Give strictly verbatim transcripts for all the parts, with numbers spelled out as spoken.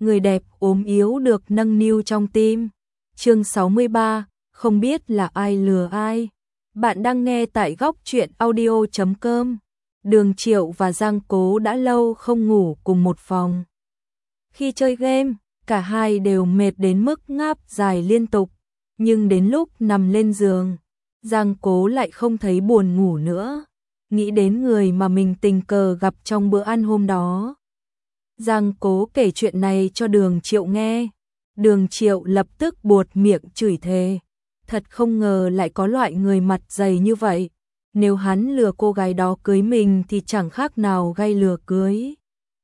người đẹp ốm yếu được nâng niu trong tim. Chương sáu mươi ba, không biết là ai lừa ai. Bạn đang nghe tại góc truyện audio chấm com. Đường Triệu và Giang Cố đã lâu không ngủ cùng một phòng. Khi chơi game, cả hai đều mệt đến mức ngáp dài liên tục, nhưng đến lúc nằm lên giường, Giang Cố lại không thấy buồn ngủ nữa, nghĩ đến người mà mình tình cờ gặp trong bữa ăn hôm đó. Giang Cố kể chuyện này cho Đường Triệu nghe. Đường Triệu lập tức buột miệng chửi thề. Thật không ngờ lại có loại người mặt dày như vậy. Nếu hắn lừa cô gái đó cưới mình thì chẳng khác nào gay lừa cưới.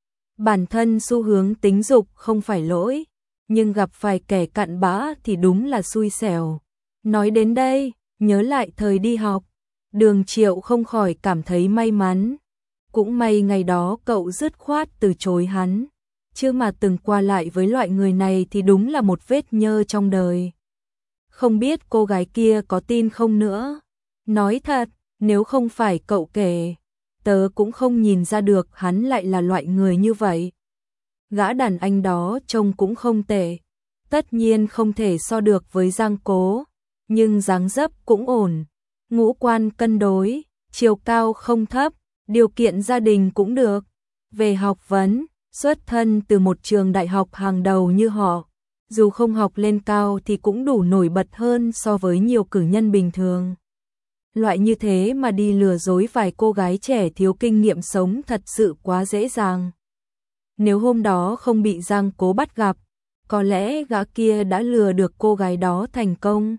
Bản thân xu hướng tính dục không phải lỗi, nhưng gặp phải kẻ cặn bã thì đúng là xui xẻo. Nói đến đây, nhớ lại thời đi học, Đường Triệu không khỏi cảm thấy may mắn. Cũng may ngày đó cậu dứt khoát từ chối hắn, chứ mà từng qua lại với loại người này thì đúng là một vết nhơ trong đời. Không biết cô gái kia có tin không nữa. Nói thật, nếu không phải cậu kể, tớ cũng không nhìn ra được hắn lại là loại người như vậy. Gã đàn anh đó trông cũng không tệ, tất nhiên không thể so được với Giang Cố, nhưng dáng dấp cũng ổn, ngũ quan cân đối, chiều cao không thấp, điều kiện gia đình cũng được. Về học vấn, xuất thân từ một trường đại học hàng đầu như họ, dù không học lên cao thì cũng đủ nổi bật hơn so với nhiều cử nhân bình thường. Loại như thế mà đi lừa dối vài cô gái trẻ thiếu kinh nghiệm sống thật sự quá dễ dàng. Nếu hôm đó không bị Giang Cố bắt gặp, có lẽ gã kia đã lừa được cô gái đó thành công.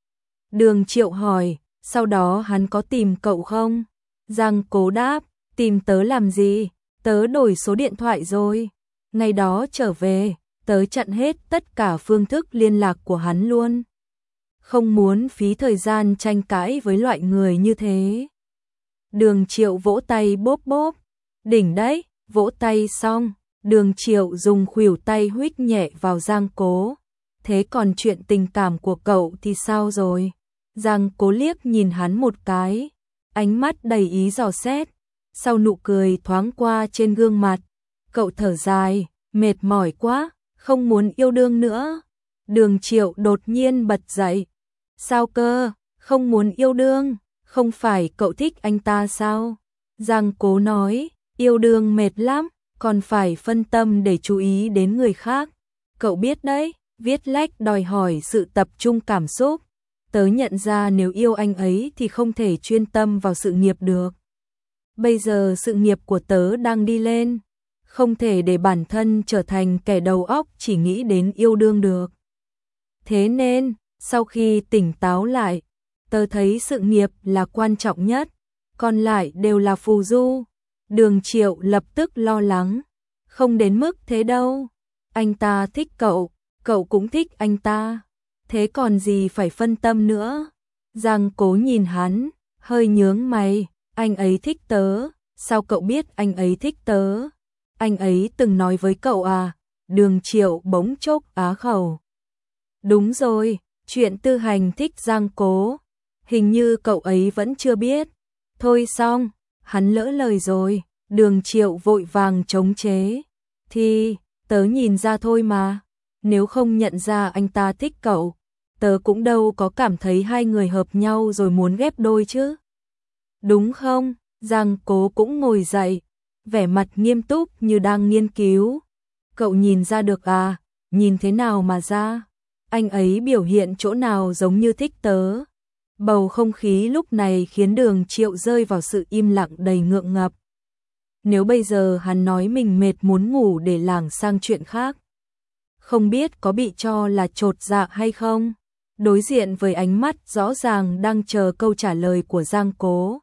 Đường Triệu hỏi, sau đó hắn có tìm cậu không? Giang Cố đáp, tìm tớ làm gì? Tớ đổi số điện thoại rồi. Ngày đó trở về, tớ chặn hết tất cả phương thức liên lạc của hắn luôn. Không muốn phí thời gian tranh cãi với loại người như thế. Đường Triệu vỗ tay bóp bóp. Đỉnh đấy, vỗ tay xong, Đường Triệu dùng khuỷu tay huých nhẹ vào Giang Cố. Thế còn chuyện tình cảm của cậu thì sao rồi? Giang Cố liếc nhìn hắn một cái, ánh mắt đầy ý dò xét. Sau nụ cười thoáng qua trên gương mặt, cậu thở dài, mệt mỏi quá, không muốn yêu đương nữa. Đường Triệu đột nhiên bật dậy. Sao cơ, không muốn yêu đương, không phải cậu thích anh ta sao? Giang Cố nói, yêu đương mệt lắm, còn phải phân tâm để chú ý đến người khác. Cậu biết đấy, viết lách đòi hỏi sự tập trung cảm xúc. Tớ nhận ra nếu yêu anh ấy thì không thể chuyên tâm vào sự nghiệp được. Bây giờ sự nghiệp của tớ đang đi lên, không thể để bản thân trở thành kẻ đầu óc chỉ nghĩ đến yêu đương được. Thế nên, sau khi tỉnh táo lại, tớ thấy sự nghiệp là quan trọng nhất, còn lại đều là phù du. Đường Triệu lập tức lo lắng, không đến mức thế đâu. Anh ta thích cậu, cậu cũng thích anh ta, thế còn gì phải phân tâm nữa. Giang Cố nhìn hắn, hơi nhướng mày. Anh ấy thích tớ, sao cậu biết anh ấy thích tớ? Anh ấy từng nói với cậu à? Đường Triệu bỗng chốc á khẩu. Đúng rồi, chuyện Tư Hành thích Giang Cố, hình như cậu ấy vẫn chưa biết. Thôi xong, hắn lỡ lời rồi. Đường Triệu vội vàng chống chế. Thì, tớ nhìn ra thôi mà, nếu không nhận ra anh ta thích cậu, tớ cũng đâu có cảm thấy hai người hợp nhau rồi muốn ghép đôi chứ. Đúng không? Giang Cố cũng ngồi dậy, vẻ mặt nghiêm túc như đang nghiên cứu. Cậu nhìn ra được à? Nhìn thế nào mà ra? Anh ấy biểu hiện chỗ nào giống như thích tớ? Bầu không khí lúc này khiến Đường Triệu rơi vào sự im lặng đầy ngượng ngập. Nếu bây giờ hắn nói mình mệt muốn ngủ để lảng sang chuyện khác, không biết có bị cho là chột dạ hay không? Đối diện với ánh mắt rõ ràng đang chờ câu trả lời của Giang Cố,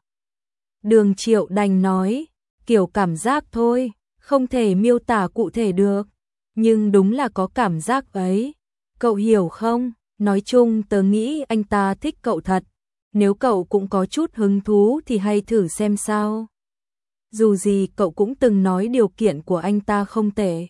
Đường Triệu đành nói, kiểu cảm giác thôi, không thể miêu tả cụ thể được, nhưng đúng là có cảm giác ấy. Cậu hiểu không? Nói chung tớ nghĩ anh ta thích cậu thật, nếu cậu cũng có chút hứng thú thì hay thử xem sao. Dù gì cậu cũng từng nói điều kiện của anh ta không tệ.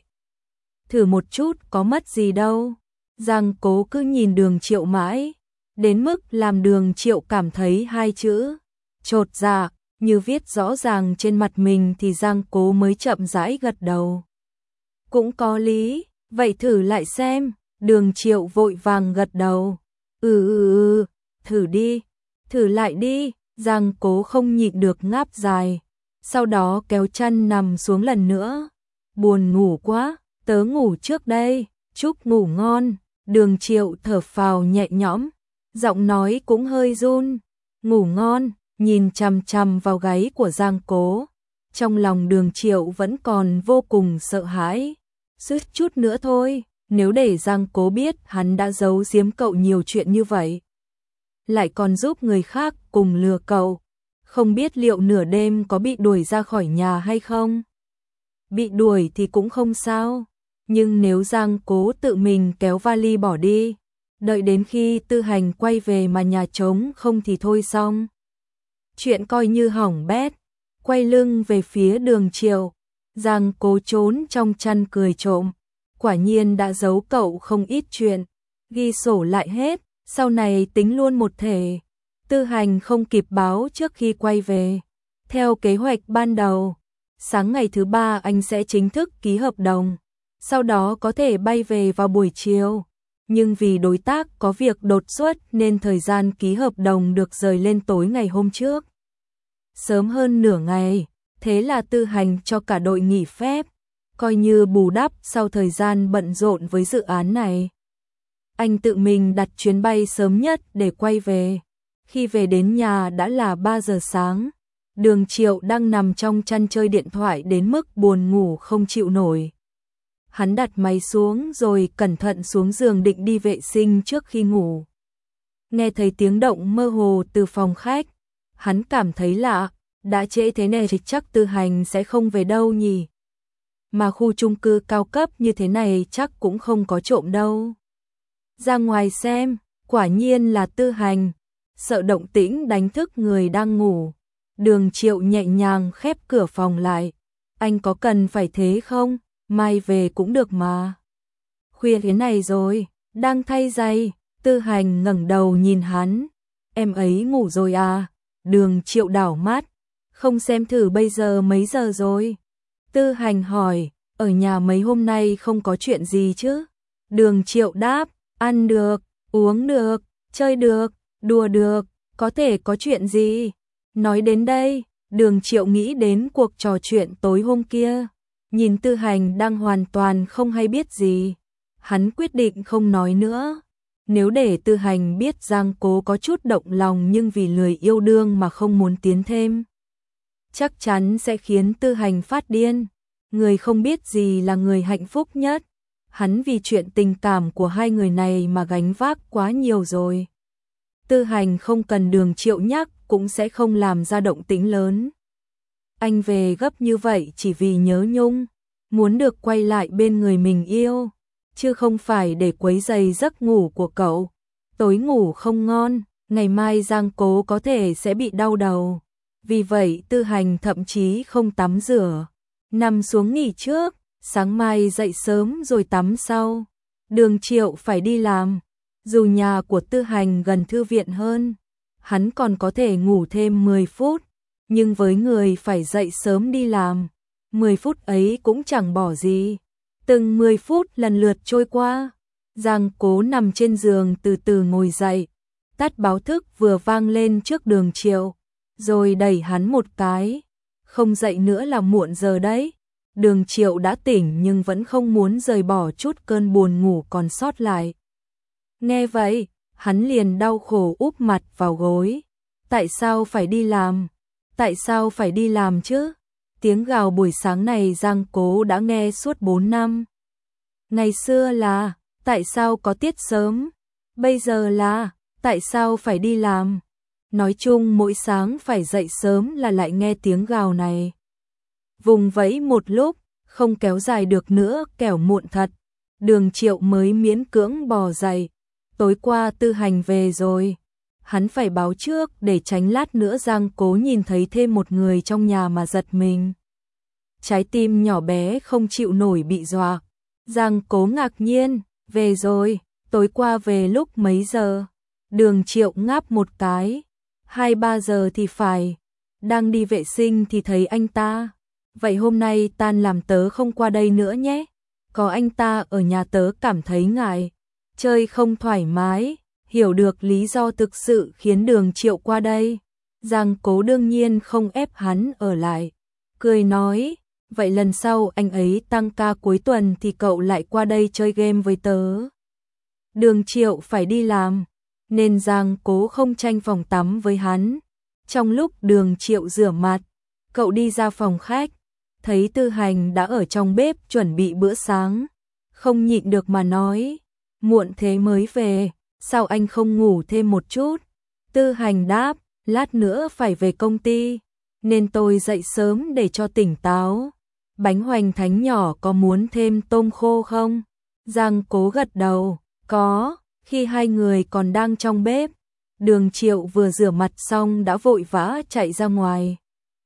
Thử một chút có mất gì đâu. Giang Cố cứ nhìn Đường Triệu mãi, đến mức làm Đường Triệu cảm thấy hai chữ chột dạ như viết rõ ràng trên mặt mình thì Giang Cố mới chậm rãi gật đầu. Cũng có lý, Vậy thử lại xem, Đường Triệu vội vàng gật đầu. Ừ ừ ừ, thử đi, thử lại đi, Giang Cố không nhịn được ngáp dài. Sau đó kéo chăn nằm xuống lần nữa. Buồn ngủ quá, tớ ngủ trước đây, chúc ngủ ngon. Đường Triệu thở phào nhẹ nhõm, giọng nói cũng hơi run. Ngủ ngon, nhìn chằm chằm vào gáy của Giang Cố. Trong lòng Đường Triệu vẫn còn vô cùng sợ hãi. Suýt chút nữa thôi, nếu để Giang Cố biết hắn đã giấu giếm cậu nhiều chuyện như vậy, lại còn giúp người khác cùng lừa cậu, không biết liệu nửa đêm có bị đuổi ra khỏi nhà hay không. Bị đuổi thì cũng không sao, nhưng nếu Giang Cố tự mình kéo vali bỏ đi, đợi đến khi Tư Hành quay về mà nhà trống không thì thôi xong. Chuyện coi như hỏng bét. Quay lưng về phía Đường Triệu, Giang Cố trốn trong chăn cười trộm. Quả nhiên đã giấu cậu không ít chuyện, ghi sổ lại hết, sau này tính luôn một thể. Tư Hành không kịp báo trước khi quay về. Theo kế hoạch ban đầu, sáng ngày thứ ba anh sẽ chính thức ký hợp đồng, sau đó có thể bay về vào buổi chiều. Nhưng vì đối tác có việc đột xuất nên thời gian ký hợp đồng được rời lên tối ngày hôm trước. Sớm hơn nửa ngày, thế là Tư Hành cho cả đội nghỉ phép, coi như bù đắp sau thời gian bận rộn với dự án này. Anh tự mình đặt chuyến bay sớm nhất để quay về. Khi về đến nhà đã là ba giờ sáng. Đường Triệu đang nằm trong chăn chơi điện thoại đến mức buồn ngủ không chịu nổi. Hắn đặt máy xuống rồi cẩn thận xuống giường định đi vệ sinh trước khi ngủ. Nghe thấy tiếng động mơ hồ từ phòng khách, hắn cảm thấy lạ, đã trễ thế này thì chắc Tư Hành sẽ không về đâu nhỉ. Mà khu chung cư cao cấp như thế này chắc cũng không có trộm đâu. Ra ngoài xem, quả nhiên là Tư Hành, sợ động tĩnh đánh thức người đang ngủ. Đường Triệu nhẹ nhàng khép cửa phòng lại. Anh có cần phải thế không? Mai về cũng được mà. Khuya thế này rồi, đang thay giày. Tư Hành ngẩng đầu nhìn hắn. Em ấy ngủ rồi à? Đường Triệu đảo mắt. Không xem thử bây giờ mấy giờ rồi? Tư Hành hỏi, ở nhà mấy hôm nay không có chuyện gì chứ? Đường Triệu đáp, ăn được, uống được, chơi được, đùa được, có thể có chuyện gì? Nói đến đây, Đường Triệu nghĩ đến cuộc trò chuyện tối hôm kia. Nhìn Tư Hành đang hoàn toàn không hay biết gì. Hắn quyết định không nói nữa. Nếu để Tư Hành biết Giang Cố có chút động lòng nhưng vì lười yêu đương mà không muốn tiến thêm, chắc chắn sẽ khiến Tư Hành phát điên. Người không biết gì là người hạnh phúc nhất. Hắn vì chuyện tình cảm của hai người này mà gánh vác quá nhiều rồi. Tư Hành không cần Đường Triệu nhắc cũng sẽ không làm ra động tĩnh lớn. Anh về gấp như vậy chỉ vì nhớ Nhung, muốn được quay lại bên người mình yêu, chứ không phải để quấy rầy giấc ngủ của cậu. Tối ngủ không ngon, ngày mai Giang Cố có thể sẽ bị đau đầu. Vì vậy Tư Hành thậm chí không tắm rửa, nằm xuống nghỉ trước, sáng mai dậy sớm rồi tắm sau. Đường Triệu phải đi làm, dù nhà của Tư Hành gần thư viện hơn, hắn còn có thể ngủ thêm mười phút, nhưng với người phải dậy sớm đi làm, mười phút ấy cũng chẳng bỏ gì. Từng mười phút lần lượt trôi qua, Giang Cố nằm trên giường từ từ ngồi dậy, tắt báo thức vừa vang lên trước Đường Triệu, rồi đẩy hắn một cái. Không dậy nữa là muộn giờ đấy. Đường Triệu đã tỉnh nhưng vẫn không muốn rời bỏ chút cơn buồn ngủ còn sót lại. Nghe vậy, hắn liền đau khổ úp mặt vào gối. Tại sao phải đi làm? Tại sao phải đi làm chứ? Tiếng gào buổi sáng này Giang Cố đã nghe suốt bốn năm. Ngày xưa là, tại sao có tiết sớm? Bây giờ là, tại sao phải đi làm? Nói chung mỗi sáng phải dậy sớm là lại nghe tiếng gào này. Vùng vẫy một lúc, không kéo dài được nữa kẻo muộn thật. Đường Triệu mới miễn cưỡng bò dậy. Tối qua Tư Hành về rồi. Hắn phải báo trước để tránh lát nữa Giang Cố nhìn thấy thêm một người trong nhà mà giật mình. Trái tim nhỏ bé không chịu nổi bị dọa. Giang Cố ngạc nhiên, về rồi, tối qua về lúc mấy giờ? Đường Triệu ngáp một cái, hai ba giờ thì phải. Đang đi vệ sinh thì thấy anh ta. Vậy hôm nay tan làm tớ không qua đây nữa nhé. có anh ta ở nhà tớ cảm thấy ngại, chơi không thoải mái, hiểu được lý do thực sự khiến Đường Triệu qua đây. Giang Cố đương nhiên không ép hắn ở lại, cười nói, vậy lần sau anh ấy tăng ca cuối tuần thì cậu lại qua đây chơi game với tớ. Đường Triệu phải đi làm, nên Giang Cố không tranh phòng tắm với hắn. Trong lúc Đường Triệu rửa mặt, cậu đi ra phòng khách, thấy Tư Hành đã ở trong bếp chuẩn bị bữa sáng, không nhịn được mà nói, muộn thế mới về, sao anh không ngủ thêm một chút? Tư Hành đáp, lát nữa phải về công ty, nên tôi dậy sớm để cho tỉnh táo. Bánh hoành thánh nhỏ có muốn thêm tôm khô không? Giang Cố gật đầu, có. Khi hai người còn đang trong bếp, Đường Triệu vừa rửa mặt xong đã vội vã chạy ra ngoài.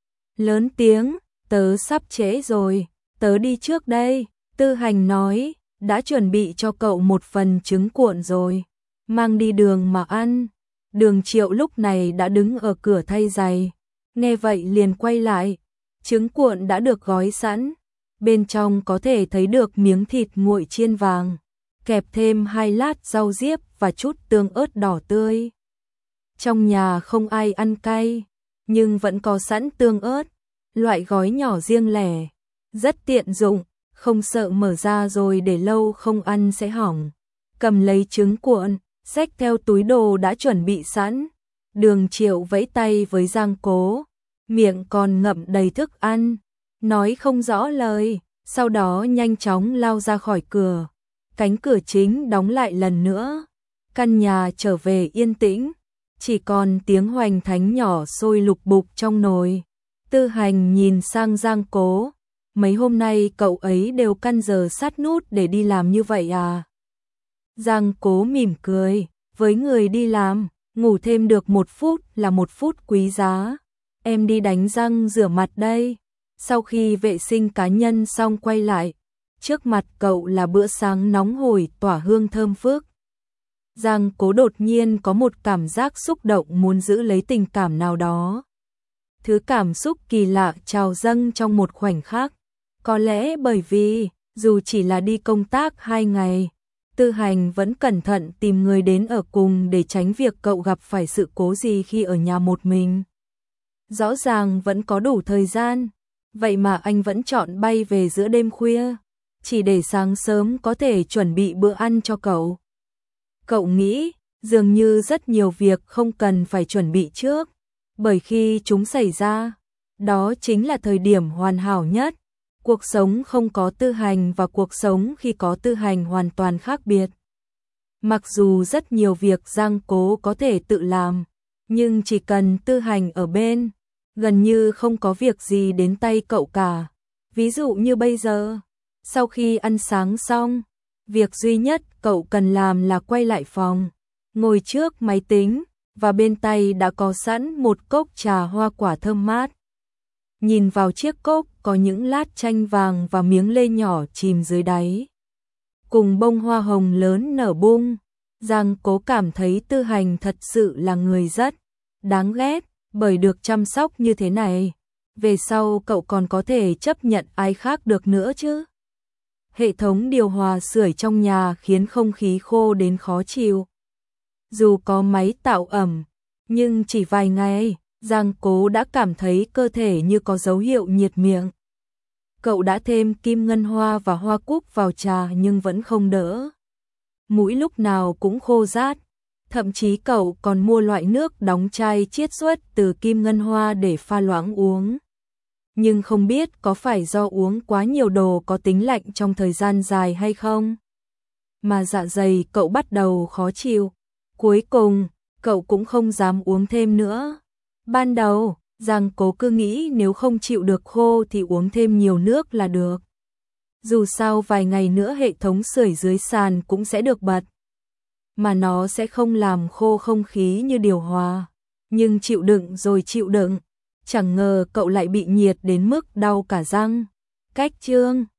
Lớn tiếng, tớ sắp trễ rồi, tớ đi trước đây. Tư Hành nói, đã chuẩn bị cho cậu một phần trứng cuộn rồi, mang đi đường mà ăn. Đường Triệu lúc này đã đứng ở cửa thay giày, nghe vậy liền quay lại, trứng cuộn đã được gói sẵn, bên trong có thể thấy được miếng thịt nguội chiên vàng, kẹp thêm hai lát rau diếp và chút tương ớt đỏ tươi. Trong nhà không ai ăn cay, nhưng vẫn có sẵn tương ớt, loại gói nhỏ riêng lẻ, rất tiện dụng, không sợ mở ra rồi để lâu không ăn sẽ hỏng. Cầm lấy trứng cuộn, xách theo túi đồ đã chuẩn bị sẵn. Đường Triệu vẫy tay với Giang Cố, miệng còn ngậm đầy thức ăn, nói không rõ lời, sau đó nhanh chóng lao ra khỏi cửa. Cánh cửa chính đóng lại lần nữa, căn nhà trở về yên tĩnh, chỉ còn tiếng hoành thánh nhỏ sôi lục bục trong nồi. Tư Hành nhìn sang Giang Cố, mấy hôm nay cậu ấy đều căn giờ sát nút để đi làm như vậy à? Giang Cố mỉm cười, với người đi làm, ngủ thêm được một phút là một phút quý giá. Em đi đánh răng rửa mặt đây. Sau khi vệ sinh cá nhân xong quay lại, trước mặt cậu là bữa sáng nóng hổi tỏa hương thơm phức. Giang Cố đột nhiên có một cảm giác xúc động muốn giữ lấy tình cảm nào đó. Thứ cảm xúc kỳ lạ trào dâng trong một khoảnh khắc. Có lẽ bởi vì, dù chỉ là đi công tác hai ngày, Tư Hành vẫn cẩn thận tìm người đến ở cùng để tránh việc cậu gặp phải sự cố gì khi ở nhà một mình. Rõ ràng vẫn có đủ thời gian, vậy mà anh vẫn chọn bay về giữa đêm khuya, chỉ để sáng sớm có thể chuẩn bị bữa ăn cho cậu. Cậu nghĩ, dường như rất nhiều việc không cần phải chuẩn bị trước, bởi khi chúng xảy ra, đó chính là thời điểm hoàn hảo nhất. Cuộc sống không có Tư Hành và cuộc sống khi có Tư Hành hoàn toàn khác biệt. Mặc dù rất nhiều việc Giang Cố có thể tự làm, nhưng chỉ cần Tư Hành ở bên, gần như không có việc gì đến tay cậu cả. Ví dụ như bây giờ, sau khi ăn sáng xong, việc duy nhất cậu cần làm là quay lại phòng, ngồi trước máy tính, và bên tay đã có sẵn một cốc trà hoa quả thơm mát. Nhìn vào chiếc cốc có những lát chanh vàng và miếng lê nhỏ chìm dưới đáy, cùng bông hoa hồng lớn nở bung, Giang Cố cảm thấy Tư Hành thật sự là người rất đáng ghét, bởi được chăm sóc như thế này, về sau cậu còn có thể chấp nhận ai khác được nữa chứ. Hệ thống điều hòa sưởi trong nhà khiến không khí khô đến khó chịu. Dù có máy tạo ẩm, nhưng chỉ vài ngày, Giang Cố đã cảm thấy cơ thể như có dấu hiệu nhiệt miệng. Cậu đã thêm kim ngân hoa và hoa cúc vào trà nhưng vẫn không đỡ. Mũi lúc nào cũng khô rát, thậm chí cậu còn mua loại nước đóng chai chiết xuất từ kim ngân hoa để pha loãng uống. Nhưng không biết có phải do uống quá nhiều đồ có tính lạnh trong thời gian dài hay không, mà dạ dày cậu bắt đầu khó chịu. Cuối cùng, cậu cũng không dám uống thêm nữa. Ban đầu, Giang Cố cứ nghĩ nếu không chịu được khô thì uống thêm nhiều nước là được. Dù sao vài ngày nữa hệ thống sưởi dưới sàn cũng sẽ được bật, mà nó sẽ không làm khô không khí như điều hòa. Nhưng chịu đựng rồi chịu đựng, chẳng ngờ cậu lại bị nhiệt đến mức đau cả răng. Cách chương